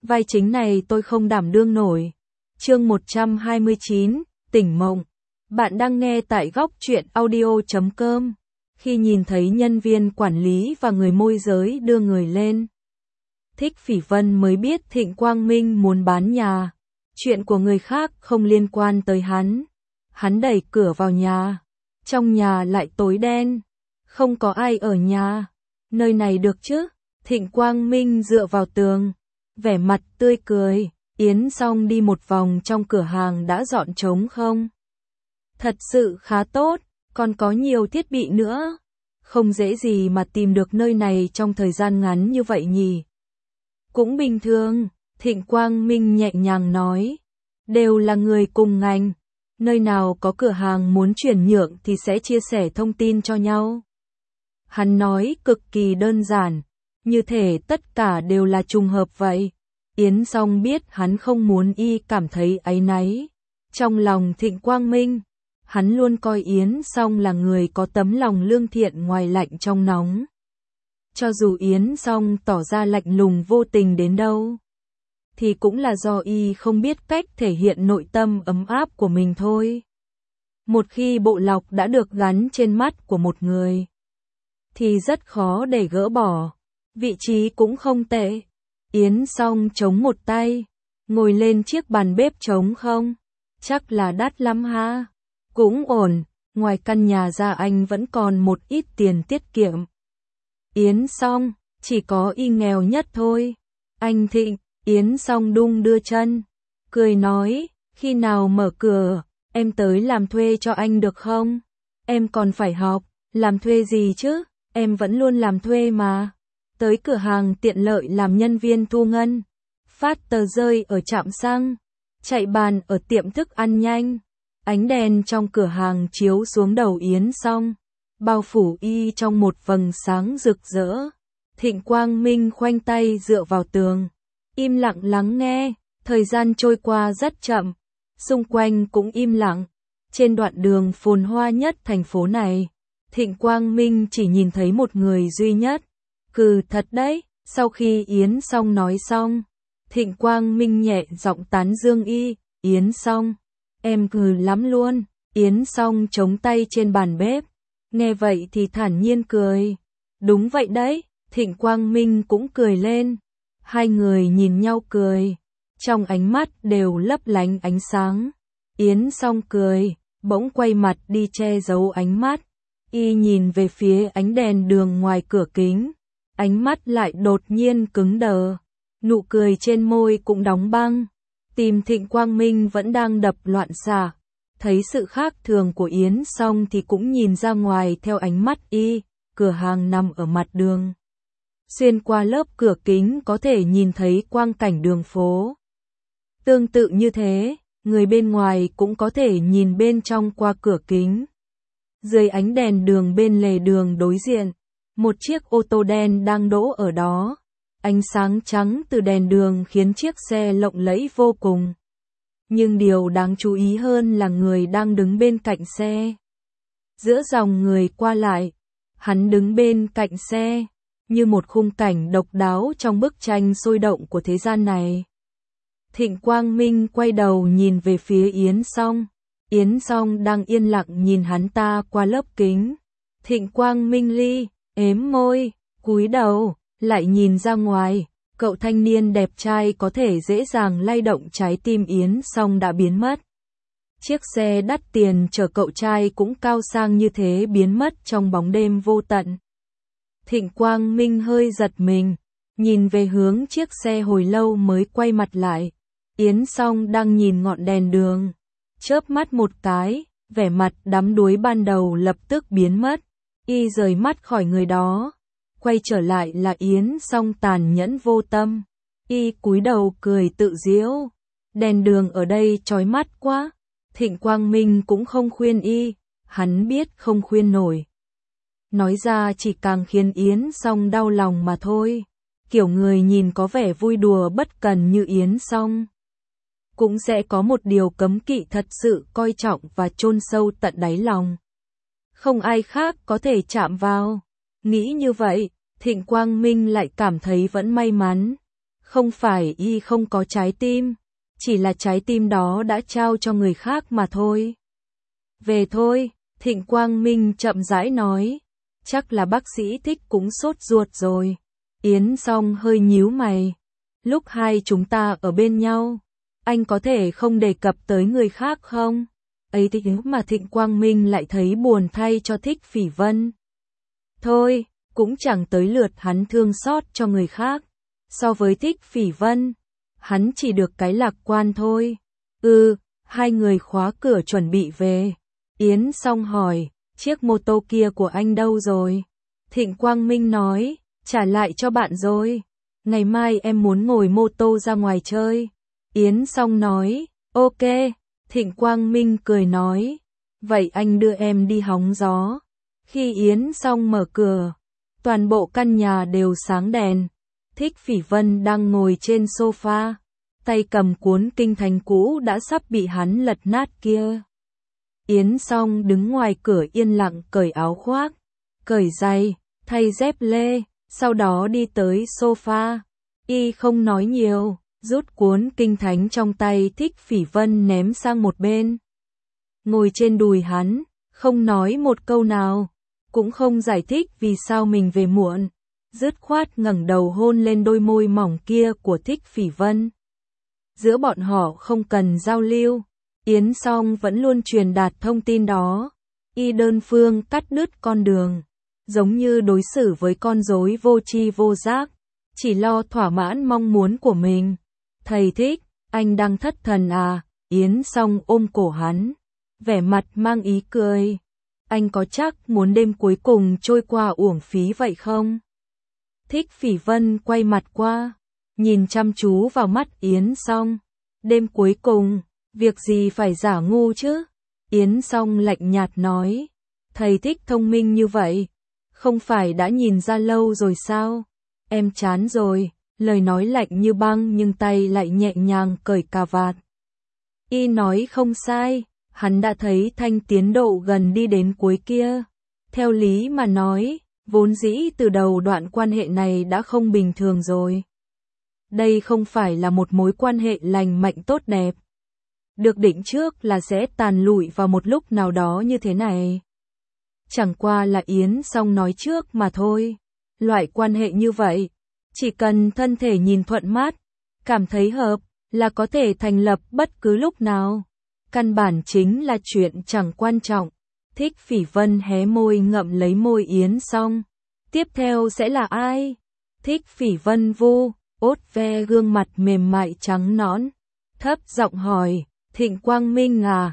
vai chính này tôi không đảm đương nổi. Chương 129, tỉnh mộng. Bạn đang nghe tại góc truyện audio.com. Khi nhìn thấy nhân viên quản lý và người môi giới đưa người lên, Thích Phỉ Vân mới biết Thịnh Quang Minh muốn bán nhà. Chuyện của người khác không liên quan tới hắn. Hắn đẩy cửa vào nhà. Trong nhà lại tối đen. Không có ai ở nhà. Nơi này được chứ? Thịnh Quang Minh dựa vào tường. Vẻ mặt tươi cười. Yến Song đi một vòng trong cửa hàng đã dọn trống không? Thật sự khá tốt. Còn có nhiều thiết bị nữa. Không dễ gì mà tìm được nơi này trong thời gian ngắn như vậy nhỉ? Cũng bình thường, Thịnh Quang Minh nhẹ nhàng nói. Đều là người cùng ngành. Nơi nào có cửa hàng muốn chuyển nhượng thì sẽ chia sẻ thông tin cho nhau. Hắn nói cực kỳ đơn giản. Như thể tất cả đều là trùng hợp vậy. Yến Song biết hắn không muốn y cảm thấy áy náy. Trong lòng Thịnh Quang Minh, hắn luôn coi Yến Song là người có tấm lòng lương thiện ngoài lạnh trong nóng. Cho dù Yến Song tỏ ra lạnh lùng vô tình đến đâu, thì cũng là do y không biết cách thể hiện nội tâm ấm áp của mình thôi. Một khi bộ lọc đã được gắn trên mắt của một người, thì rất khó để gỡ bỏ. Vị trí cũng không tệ. Yến Song chống một tay, ngồi lên chiếc bàn bếp trống không. Chắc là đắt lắm ha. Cũng ổn, ngoài căn nhà ra anh vẫn còn một ít tiền tiết kiệm. Yến Song, chỉ có y nghèo nhất thôi. Anh Thịnh, Yến Song đung đưa chân, cười nói, khi nào mở cửa, em tới làm thuê cho anh được không? Em còn phải học, làm thuê gì chứ, em vẫn luôn làm thuê mà. Tới cửa hàng tiện lợi làm nhân viên thu ngân, phát tờ rơi ở trạm xăng, chạy bàn ở tiệm thức ăn nhanh. Ánh đèn trong cửa hàng chiếu xuống đầu Yến Song, bao phủ y trong một vầng sáng rực rỡ. Thịnh Quang Minh khoanh tay dựa vào tường, im lặng lắng nghe. Thời gian trôi qua rất chậm, xung quanh cũng im lặng. Trên đoạn đường phồn hoa nhất thành phố này, Thịnh Quang Minh chỉ nhìn thấy một người duy nhất. Thật đấy. Sau khi Yến Song nói xong, Thịnh Quang Minh nhẹ giọng tán dương y. Yến Song, em lắm luôn. Yến Song chống tay trên bàn bếp, nghe vậy thì thản nhiên cười. Đúng vậy đấy. Thịnh Quang Minh cũng cười lên. Hai người nhìn nhau cười, trong ánh mắt đều lấp lánh ánh sáng. Yến Song cười, bỗng quay mặt đi che giấu ánh mắt. Y nhìn về phía ánh đèn đường ngoài cửa kính, ánh mắt lại đột nhiên cứng đờ, nụ cười trên môi cũng đóng băng. Tim Thịnh Quang Minh vẫn đang đập loạn xạ. Thấy sự khác thường của Yến Song thì cũng nhìn ra ngoài theo ánh mắt y. Cửa hàng nằm ở mặt đường. Xuyên qua lớp cửa kính có thể nhìn thấy quang cảnh đường phố. Tương tự như thế, người bên ngoài cũng có thể nhìn bên trong qua cửa kính. Dưới ánh đèn đường bên lề đường đối diện, một chiếc ô tô đen đang đỗ ở đó. Ánh sáng trắng từ đèn đường khiến chiếc xe lộng lẫy vô cùng. Nhưng điều đáng chú ý hơn là người đang đứng bên cạnh xe. Giữa dòng người qua lại, hắn đứng bên cạnh xe, như một khung cảnh độc đáo trong bức tranh sôi động của thế gian này. Thịnh Quang Minh quay đầu nhìn về phía Yến Song. Yến Song đang yên lặng nhìn hắn ta qua lớp kính. Thịnh Quang Minh ếm môi, cúi đầu, lại nhìn ra ngoài. Cậu thanh niên đẹp trai có thể dễ dàng lay động trái tim Yến Song đã biến mất. Chiếc xe đắt tiền chở cậu trai cũng cao sang như thế biến mất trong bóng đêm vô tận. Thịnh Quang Minh hơi giật mình, nhìn về hướng chiếc xe hồi lâu mới quay mặt lại. Yến Song đang nhìn ngọn đèn đường, chớp mắt một cái, vẻ mặt đắm đuối ban đầu lập tức biến mất. Y rời mắt khỏi người đó, quay trở lại là Yến Song tàn nhẫn vô tâm. Y cúi đầu cười tự giễu. Đèn đường ở đây chói mắt quá. Thịnh Quang Minh cũng không khuyên y, hắn biết không khuyên nổi. Nói ra chỉ càng khiến Yến Song đau lòng mà thôi. Kiểu người nhìn có vẻ vui đùa bất cần như Yến Song, cũng sẽ có một điều cấm kỵ thật sự coi trọng và chôn sâu tận đáy lòng. Không ai khác có thể chạm vào. Nghĩ như vậy, Thịnh Quang Minh lại cảm thấy vẫn may mắn. Không phải y không có trái tim, chỉ là trái tim đó đã trao cho người khác mà thôi. Về thôi, Thịnh Quang Minh chậm rãi nói. Chắc là bác sĩ Thích cũng sốt ruột rồi. Yến Song hơi nhíu mày. Lúc hai chúng ta ở bên nhau, anh có thể không đề cập tới người khác không? Ấy thì mà Thịnh Quang Minh lại thấy buồn thay cho Thích Phỉ Vân. Thôi, cũng chẳng tới lượt hắn thương xót cho người khác. So với Thích Phỉ Vân, hắn chỉ được cái lạc quan thôi. Hai người khóa cửa chuẩn bị về. Yến Song hỏi, chiếc mô tô kia của anh đâu rồi? Thịnh Quang Minh nói, trả lại cho bạn rồi. Ngày mai em muốn ngồi mô tô ra ngoài chơi. Yến Song nói, ok. Thịnh Quang Minh cười nói, vậy anh đưa em đi hóng gió. Khi Yến Song mở cửa, toàn bộ căn nhà đều sáng đèn. Thích Phỉ Vân đang ngồi trên sofa, tay cầm cuốn kinh thánh cũ đã sắp bị hắn lật nát kia. Yến Song đứng ngoài cửa yên lặng cởi áo khoác, cởi giày, thay dép lê, sau đó đi tới sofa. Y không nói nhiều, rút cuốn kinh thánh trong tay Thích Phỉ Vân ném sang một bên. Ngồi trên đùi hắn, không nói một câu nào, cũng không giải thích vì sao mình về muộn. Dứt khoát ngẩng đầu hôn lên đôi môi mỏng kia của Thích Phỉ Vân. Giữa bọn họ không cần giao lưu, Yến Song vẫn luôn truyền đạt thông tin đó. Y đơn phương cắt đứt con đường, giống như đối xử với con rối vô tri vô giác, chỉ lo thỏa mãn mong muốn của mình. Thầy Thích, anh đang thất thần à? Yến Song ôm cổ hắn, vẻ mặt mang ý cười. Anh có chắc muốn đêm cuối cùng trôi qua uổng phí vậy không? Thích Phỉ Vân quay mặt qua, nhìn chăm chú vào mắt Yến Song. Đêm cuối cùng, việc gì phải giả ngu chứ? Yến Song lạnh nhạt nói, thầy Thích thông minh như vậy, không phải đã nhìn ra lâu rồi sao? Em chán rồi, lời nói lạnh như băng nhưng tay lại nhẹ nhàng cởi cà vạt. Y nói không sai, hắn đã thấy Thanh tiến độ gần đi đến cuối kia. Theo lý mà nói, vốn dĩ từ đầu đoạn quan hệ này đã không bình thường rồi. Đây không phải là một mối quan hệ lành mạnh tốt đẹp. Được định trước là sẽ tàn lụi vào một lúc nào đó như thế này. Chẳng qua là Yến Song nói trước mà thôi. Loại quan hệ như vậy, chỉ cần thân thể nhìn thuận mắt, cảm thấy hợp, là có thể thành lập bất cứ lúc nào. Căn bản chính là chuyện chẳng quan trọng. Thích Phỉ Vân hé môi ngậm lấy môi Yến Song. Tiếp theo sẽ là ai? Thích Phỉ Vân vu, ốt ve gương mặt mềm mại trắng nõn. Thấp giọng hỏi, Thịnh Quang Minh à?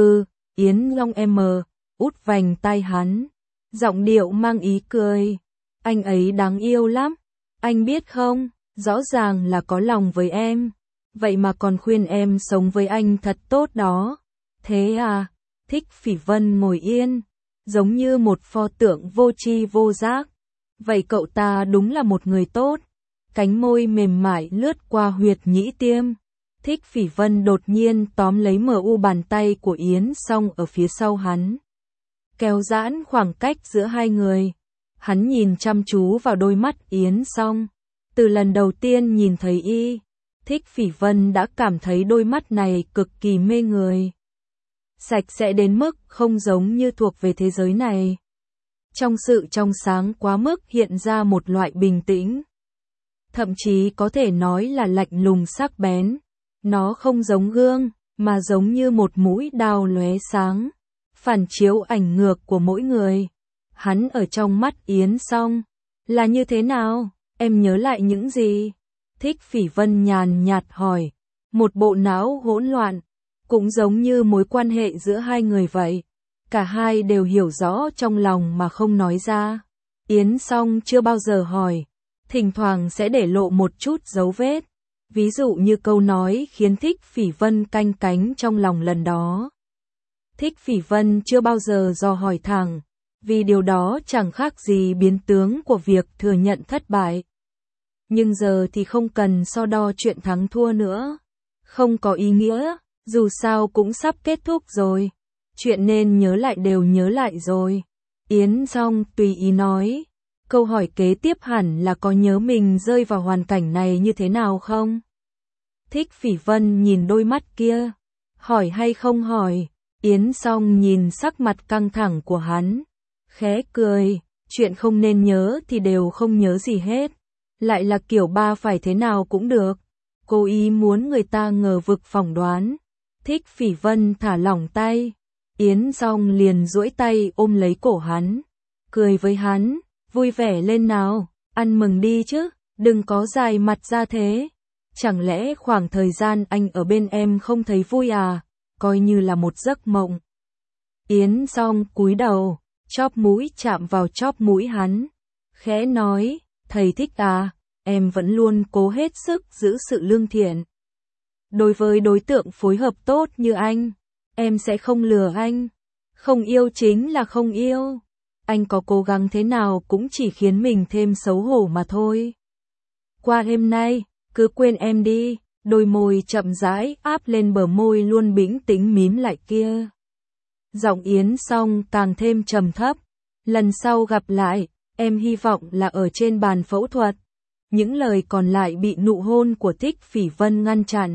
Yến Long út vành tai hắn. Giọng điệu mang ý cười. Anh ấy đáng yêu lắm. Anh biết không, rõ ràng là có lòng với em. Vậy mà còn khuyên em sống với anh thật tốt đó. Thế à? Thích Phỉ Vân ngồi yên, giống như một pho tượng vô tri vô giác. Vậy cậu ta đúng là một người tốt. Cánh môi mềm mại lướt qua huyệt nhĩ tiêm. Thích Phỉ Vân đột nhiên tóm lấy MU bàn tay của Yến Song ở phía sau hắn. Kéo giãn khoảng cách giữa hai người. Hắn nhìn chăm chú vào đôi mắt Yến Song. Từ lần đầu tiên nhìn thấy y, Thích Phỉ Vân đã cảm thấy đôi mắt này cực kỳ mê người. Sạch sẽ đến mức không giống như thuộc về thế giới này. Trong sự trong sáng quá mức hiện ra một loại bình tĩnh. Thậm chí có thể nói là lạnh lùng sắc bén. Nó không giống gương, mà giống như một mũi đao lóe sáng, phản chiếu ảnh ngược của mỗi người. Hắn ở trong mắt Yến Song. Là như thế nào? Em nhớ lại những gì? Thích Phỉ Vân nhàn nhạt hỏi. Một bộ não hỗn loạn. Cũng giống như mối quan hệ giữa hai người vậy. Cả hai đều hiểu rõ trong lòng mà không nói ra. Yến Song chưa bao giờ hỏi. Thỉnh thoảng sẽ để lộ một chút dấu vết. Ví dụ như câu nói khiến Thích Phỉ Vân canh cánh trong lòng lần đó. Thích Phỉ Vân chưa bao giờ dò hỏi thẳng. Vì điều đó chẳng khác gì biến tướng của việc thừa nhận thất bại. Nhưng giờ thì không cần so đo chuyện thắng thua nữa. Không có ý nghĩa, dù sao cũng sắp kết thúc rồi. Chuyện nên nhớ lại đều nhớ lại rồi. Yến Song tùy ý nói. Câu hỏi kế tiếp hẳn là có nhớ mình rơi vào hoàn cảnh này như thế nào không? Thích Phỉ Vân nhìn đôi mắt kia, hỏi hay không hỏi. Yến Song nhìn sắc mặt căng thẳng của hắn, khẽ cười, chuyện không nên nhớ thì đều không nhớ gì hết. Lại là kiểu ba phải thế nào cũng được. Cố ý muốn người ta ngờ vực phỏng đoán. Thích Phỉ Vân thả lỏng tay. Yến Song liền duỗi tay ôm lấy cổ hắn, cười với hắn, vui vẻ lên nào, ăn mừng đi chứ, đừng có dài mặt ra thế. Chẳng lẽ khoảng thời gian anh ở bên em không thấy vui à, coi như là một giấc mộng. Yến Song cúi đầu, chóp mũi chạm vào chóp mũi hắn, khẽ nói, thầy thích à, em vẫn luôn cố hết sức giữ sự lương thiện. Đối với đối tượng phối hợp tốt như anh, em sẽ không lừa anh. Không yêu chính là không yêu. Anh có cố gắng thế nào cũng chỉ khiến mình thêm xấu hổ mà thôi. Qua đêm nay, cứ quên em đi. Đôi môi chậm rãi áp lên bờ môi luôn bĩnh tĩnh mím lại kia. Giọng Yến Song càng thêm trầm thấp. Lần sau gặp lại, em hy vọng là ở trên bàn phẫu thuật. Những lời còn lại bị nụ hôn của Thích Phỉ Vân ngăn chặn.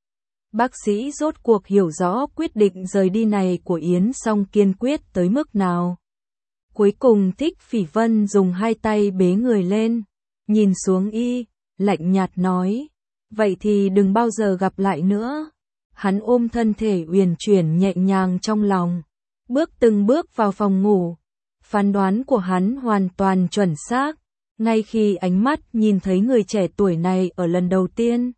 Bác sĩ rốt cuộc hiểu rõ quyết định rời đi này của Yến Song kiên quyết tới mức nào. Cuối cùng Thích Phỉ Vân dùng hai tay bế người lên, nhìn xuống y, lạnh nhạt nói, vậy thì đừng bao giờ gặp lại nữa. Hắn ôm thân thể uyển chuyển nhẹ nhàng trong lòng, từng bước vào phòng ngủ. Phán đoán của hắn hoàn toàn chuẩn xác, ngay khi ánh mắt nhìn thấy người trẻ tuổi này ở lần đầu tiên.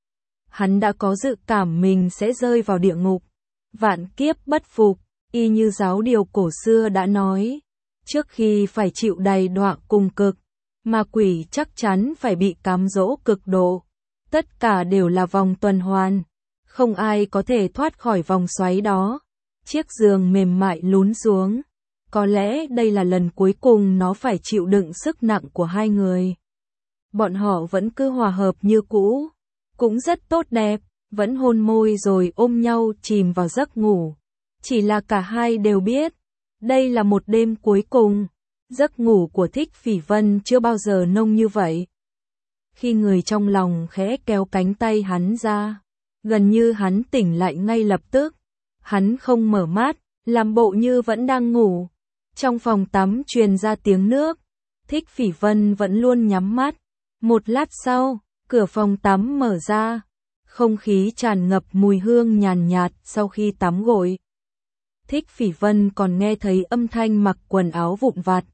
Hắn đã có dự cảm mình sẽ rơi vào địa ngục, vạn kiếp bất phục, y như giáo điều cổ xưa đã nói. Trước khi phải chịu đầy đọa cùng cực, ma quỷ chắc chắn phải bị cám dỗ cực độ. Tất cả đều là vòng tuần hoàn, không ai có thể thoát khỏi vòng xoáy đó. Chiếc giường mềm mại lún xuống, có lẽ đây là lần cuối cùng nó phải chịu đựng sức nặng của hai người. Bọn họ vẫn cứ hòa hợp như cũ, cũng rất tốt đẹp, vẫn hôn môi rồi ôm nhau chìm vào giấc ngủ. Chỉ là cả hai đều biết, đây là một đêm cuối cùng. Giấc ngủ của Thích Phỉ Vân chưa bao giờ nông như vậy. Khi người trong lòng khẽ kéo cánh tay hắn ra, gần như hắn tỉnh lại ngay lập tức. Hắn không mở mắt, làm bộ như vẫn đang ngủ. Trong phòng tắm truyền ra tiếng nước. Thích Phỉ Vân vẫn luôn nhắm mắt. Một lát sau, cửa phòng tắm mở ra. Không khí tràn ngập mùi hương nhàn nhạt sau khi tắm gội. Thích Phỉ Vân còn nghe thấy âm thanh mặc quần áo vụn vặt.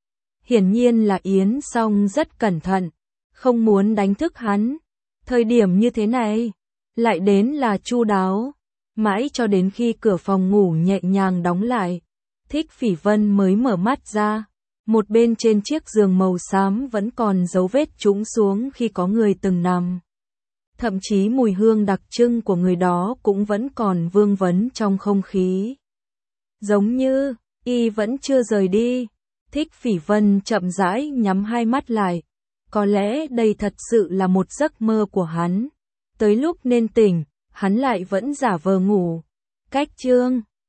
Hiển nhiên là Yến Song rất cẩn thận, không muốn đánh thức hắn. Thời điểm như thế này, lại đến là chu đáo. Mãi cho đến khi cửa phòng ngủ nhẹ nhàng đóng lại, Thích Phỉ Vân mới mở mắt ra. Một bên trên chiếc giường màu xám vẫn còn dấu vết trũng xuống khi có người từng nằm. Thậm chí mùi hương đặc trưng của người đó cũng vẫn còn vương vấn trong không khí. Giống như, y vẫn chưa rời đi. Thích Phỉ Vân chậm rãi nhắm hai mắt lại. Có lẽ đây thật sự là một giấc mơ của hắn. Tới lúc nên tỉnh, hắn lại vẫn giả vờ ngủ. Cách chương